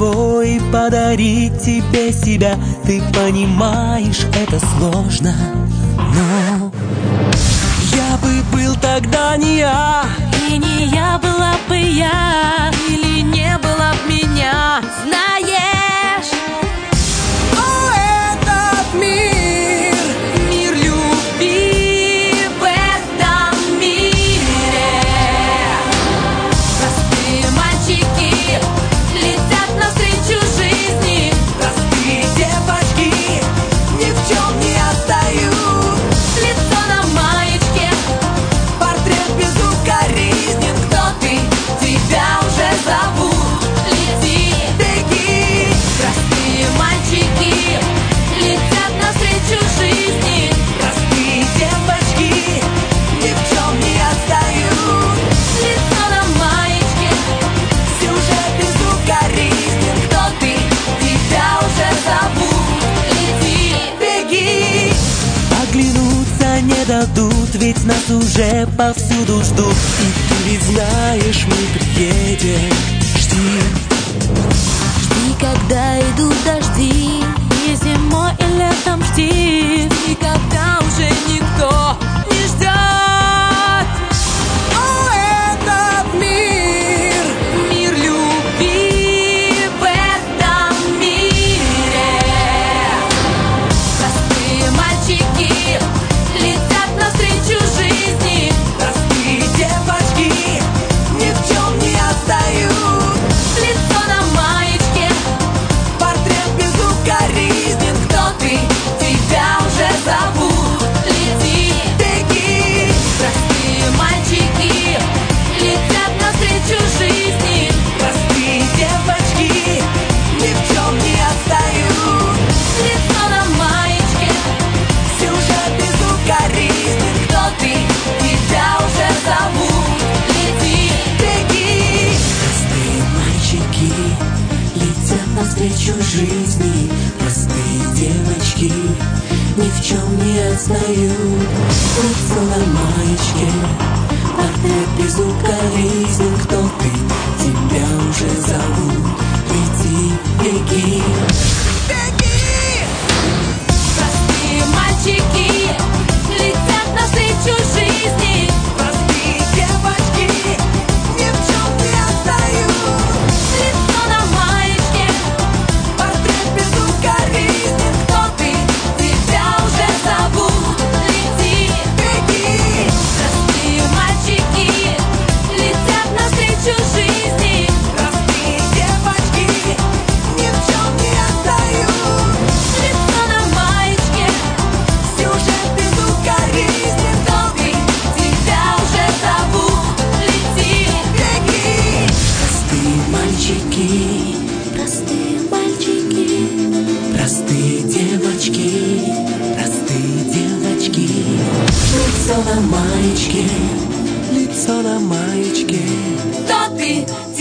собой, подарить тебе себя. Ты понимаешь, это сложно, но я бы был тогда не я, и не я была бы я, или не было б меня, знаешь. О, этот мир, Мир любви в этом мире. Простые мальчики летят навстречу жизни. простые девочки ни в чем не отстают. Лицо на маечке, Портрет безукоризнен. кто ты, тебя уже зовут. Лети, Беги, простые мальчики летят навстречу жизни. простые девочки ни в чем не отстают. Лицо на маечке, Сюжет безукоризнен. кто ты, тебя уже зовут. Лети, Беги, оглянуться не дадут, ведь нас уже повсюду ждут. И ты ведь знаешь, мы приедем. Жди, жди, когда идут дожди, и зимой, и летом жди, и когда уже никто не ждет. о, этот мир, Мир любви в этом мире. Простые мальчики летят навстречу жизни. простые девочки ни в чем не отстают. Лицо на маечке, Портрет безукоризнен. кто ты, тебя уже зовут. Лети, Беги, простые мальчики летят навстречу жизни. простые девочки ни в чем не отстают. Лицо на маечке, Сюжет безукоризнен. кто ты, тебя уже зовут. Лети, Беги, простые мальчики летят навстречу жизни. Простые девочки ни в чем не отстают. Лицо на маечке, портрет безукоризнен. Кто ты, тебя уже зовут. Лети, беги, беги, простые мальчики летят навстречу жизни. простые девочки ни в чем не отстают. Лицо на маечке, Портрет безукоризнен. кто ты, тебя уже зовут. Лети, Беги, простые мальчики летят навстречу жизни. простые девочки ни в чем не отстают. Лицо на маечке, Сюжет безукоризнен. кто ты, тебя уже зовут. Лети, Беги, простые мальчики, простые мальчики, простые девочки, простые девочки. Лицо на маечке, лицо на маечке. кто ты,